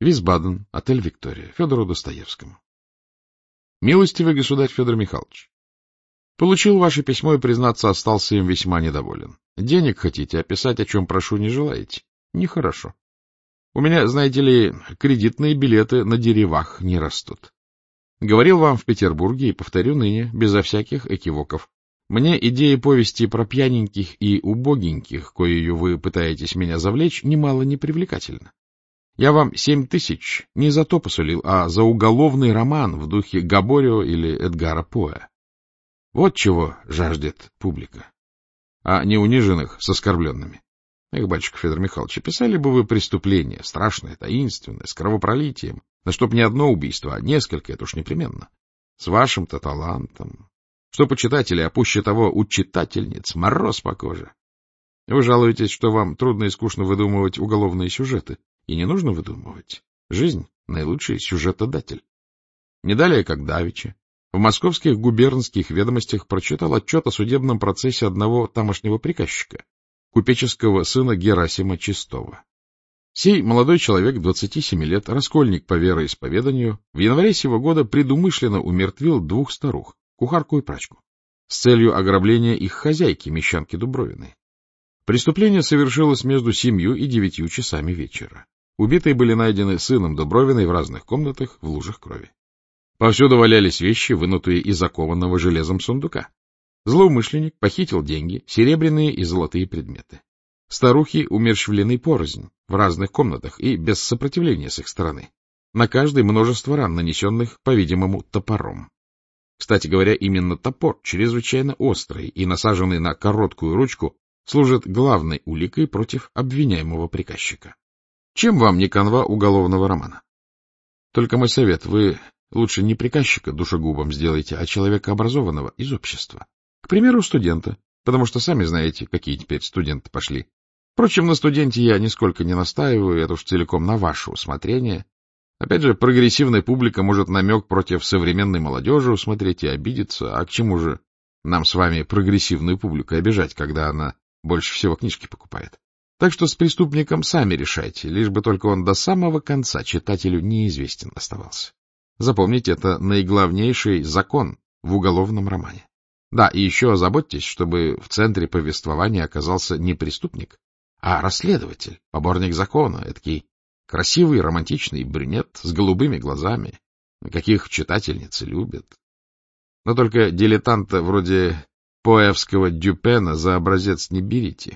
Висбаден, отель «Виктория», Федору Достоевскому. Милостивый государь Федор Михайлович, получил ваше письмо и, признаться, остался им весьма недоволен. Денег хотите, а писать, о чем прошу, не желаете? Нехорошо. У меня, знаете ли, кредитные билеты на деревах не растут. Говорил вам в Петербурге и повторю ныне, безо всяких экивоков. Мне идея повести про пьяненьких и убогеньких, коею вы пытаетесь меня завлечь, немало не привлекательна. Я вам 7000 не за то посулил, а за уголовный роман в духе Габорио или Эдгара Поэ. Вот чего жаждет публика, а не униженных с оскорбленными. Эх, батюшка Федор Михайлович, писали бы вы преступление, страшное, таинственное, с кровопролитием, да чтоб не одно убийство, а несколько, это уж непременно. С вашим-то талантом. Что почитателей, а пуще того у читательниц, мороз по коже. Вы жалуетесь, что вам трудно и скучно выдумывать уголовные сюжеты. И не нужно выдумывать. Жизнь — наилучший сюжетодатель. Не далее, как давеча, в московских губернских ведомостях прочитал отчет о судебном процессе одного тамошнего приказчика, купеческого сына Герасима Чистова. Сей молодой человек, 27 лет, раскольник по вероисповеданию, в январе сего года предумышленно умертвил 2 старух, кухарку и прачку, с целью ограбления их хозяйки, мещанки Дубровиной. Преступление совершилось между 7 и 9 часами вечера. Убитые были найдены сыном Дубровиной в разных комнатах в лужах крови. Повсюду валялись вещи, вынутые из окованного железом сундука. Злоумышленник похитил деньги, серебряные и золотые предметы. Старухи умерщвлены порознь, в разных комнатах и без сопротивления с их стороны. На каждой множество ран, нанесенных, по-видимому, топором. Кстати говоря, именно топор, чрезвычайно острый и насаженный на короткую ручку, служит главной уликой против обвиняемого приказчика. Чем вам не канва уголовного романа? Только мой совет, вы лучше не приказчика душегубом сделайте, а человека образованного из общества. К примеру, студента, потому что сами знаете, какие теперь студенты пошли. Впрочем, на студенте я нисколько не настаиваю, это уж целиком на ваше усмотрение. Опять же, прогрессивная публика может намек против современной молодежи усмотреть и обидеться, а к чему же нам с вами прогрессивную публику обижать, когда она больше всего книжки покупает? Так что с преступником сами решайте, лишь бы только он до самого конца читателю неизвестен оставался. Запомните, это наиглавнейший закон в уголовном романе. Да, и еще озаботьтесь, чтобы в центре повествования оказался не преступник, а расследователь, поборник закона, эдакий красивый романтичный брюнет с голубыми глазами, каких читательницы любят. Но только дилетанта вроде поэвского Дюпена за образец не берите.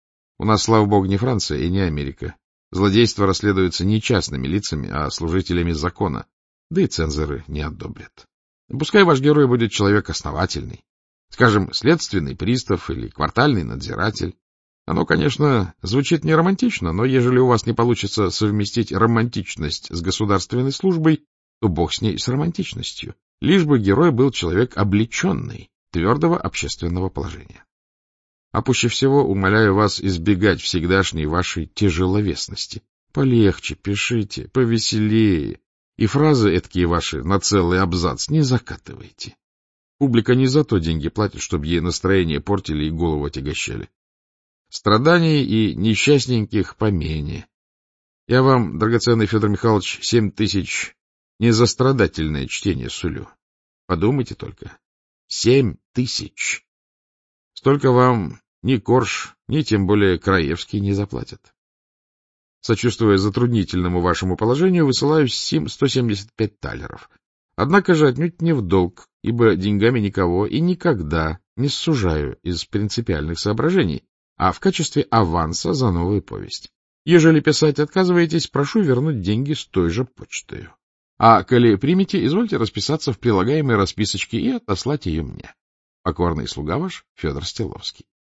У нас, слава богу, не Франция и не Америка. Злодейство расследуется не частными лицами, а служителями закона, да и цензоры не одобрят. Пускай ваш герой будет человек основательный, скажем, следственный пристав или квартальный надзиратель. Оно, конечно, звучит не романтично, но ежели у вас не получится совместить романтичность с государственной службой, то бог с ней, с романтичностью. Лишь бы герой был человек облеченный, твердого общественного положения. А пуще всего умоляю вас избегать всегдашней вашей тяжеловесности. Полегче пишите, повеселее, и фразы эткие ваши на целый абзац не закатывайте. Публика не за то деньги платит, чтобы ей настроение портили и голову отягощали. Страданий и несчастненьких помене. Я вам, драгоценный Федор Михайлович, 7000 не за страдательное чтение сулю. Подумайте только. 7000. Столько вам ни Корж, ни тем более Краевский не заплатят. Сочувствуя затруднительному вашему положению, высылаю сим 175 талеров. Однако же отнюдь не в долг, ибо деньгами никого и никогда не сужаю из принципиальных соображений, а в качестве аванса за новую повесть. Ежели писать отказываетесь, прошу вернуть деньги с той же почтою. А коли примете, извольте расписаться в прилагаемой расписочке и отослать ее мне. Покорный слуга ваш Федор Стеловский.